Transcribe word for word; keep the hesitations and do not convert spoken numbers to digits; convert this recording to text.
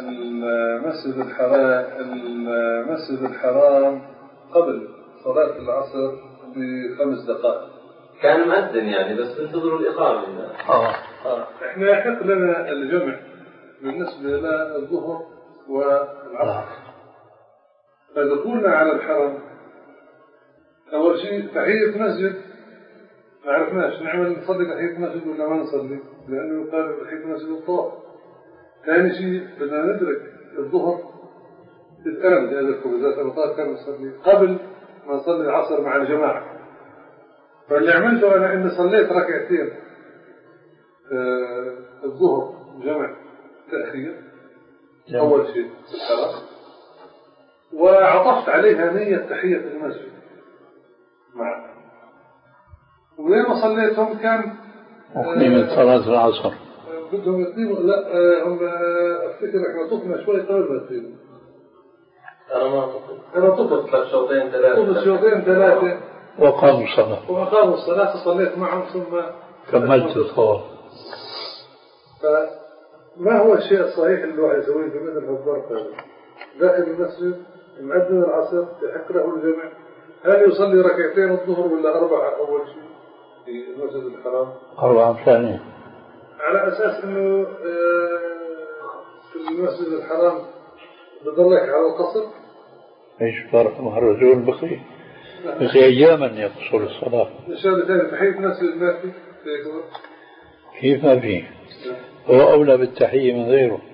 المسجد الحرام المسجد الحرام قبل صلاة العصر بخمس دقائق كان مؤذن يعني بس انتظروا الإقامة. آه. آه. إحنا يحق لنا الجمع بالنسبة للظهر والعصر. فدخولنا على الحرم أول شيء تحية مسجد ما عرفناش نعمل نصلي تحية مسجد ولا ما نصلي لأنه يقال تحية مسجد الطواف. ثاني شيء بدنا ندرك الظهر تتألم لأذكر إذا الأبطال كانوا نصلي قبل ما نصلي العصر مع الجماعة. فاللي عملته أنا إني صليت ركعتين آه الظهر جمع تأخير أول شيء في الحرم وعطفت عليها نية تحية المسجد معه. وين ما صليتهم كان أقيمت صلاة العصر بدهم يقيموا لا هم أفتكر إحنا طفنا شوي قبل ما يقيموا. أنا ما طفت أنا طفت طفت شوطين ثلاثة طفت شوطين ثلاثة وقاموا الصلاة وأقاموا الصلاة صليت معهم ثم كملت الطواف. فما هو الشيء الصحيح اللي الواحد يسويه في مثل هالظرف هذا؟ داخل المسجد مؤذن العصر يحق له الجمع هل يصلي ركعتين الظهر ولا أربعة أول شيء في المسجد الحرام؟ أربعة ثانية على أساس إنه في المسجد الحرام بضلك على القصر. إيش فرق مع الرجل بقي بقي أياما يقصر الصلاة. الشيء الثاني تحية مسجد ما في كيف ما فيه هو أولى بالتحية من غيره.